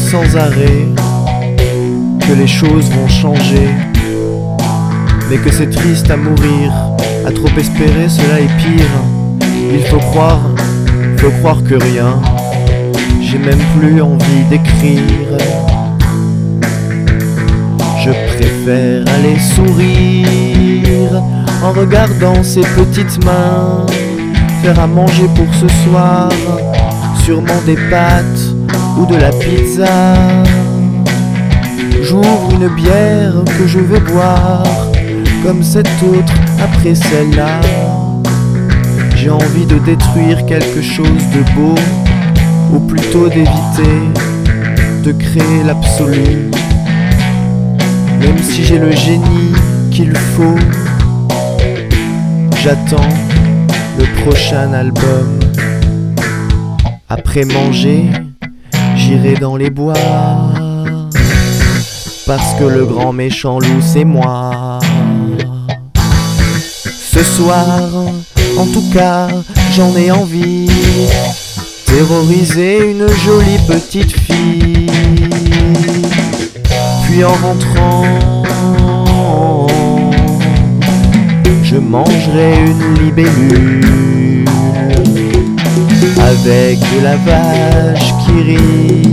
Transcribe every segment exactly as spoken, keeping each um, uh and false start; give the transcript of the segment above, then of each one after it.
sans arrêt que les choses vont changer, mais que c'est triste à mourir. À trop espérer, cela est pire. Il faut croire, faut croire que rien. J'ai même plus envie d'écrire. Je préfère aller sourire en regardant ces petites mains faire à manger pour ce soir, sûrement des pâtes ou de la pizza. J'ouvre une bière que je vais boire comme cette autre après celle-là. J'ai envie de détruire quelque chose de beau, ou plutôt d'éviter de créer l'absolu. Même si j'ai le génie qu'il faut, j'attends le prochain album. Après manger, j'irai dans les bois, parce que le grand méchant loup c'est moi. Ce soir, en tout cas, j'en ai envie, terroriser une jolie petite fille. Puis en rentrant, je mangerai une libellule avec de la vache qui rit.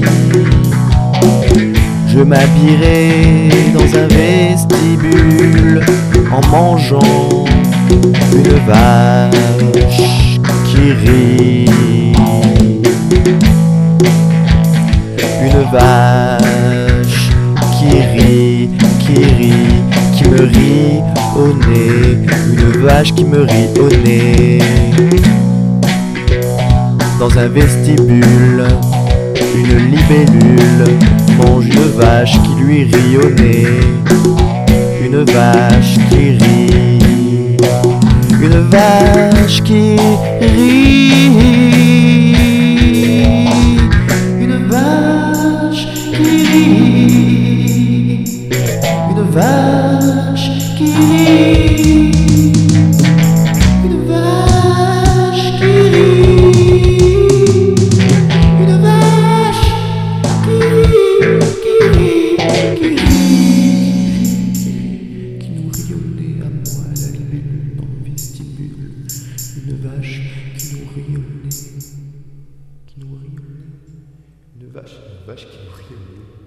Je m'habillerai dans un vestibule en mangeant une vache qui rit. Une vache qui rit, qui rit, qui me rit au nez. Une vache qui me rit au nez. Dans un vestibule, une libellule mange une vache qui lui rit au nez. Une vache qui rit. Une vache qui rit. Une vache qui rit. Une vache qui rit. Une vache qui rit. Une vache qui rit, qui rit, qui rit, qui nous rit au nez à moi, à la libellule dans le vestibule. Une vache qui nous rit au nez, qui nous rit au nez. Une vache, une vache qui nous rit au nez.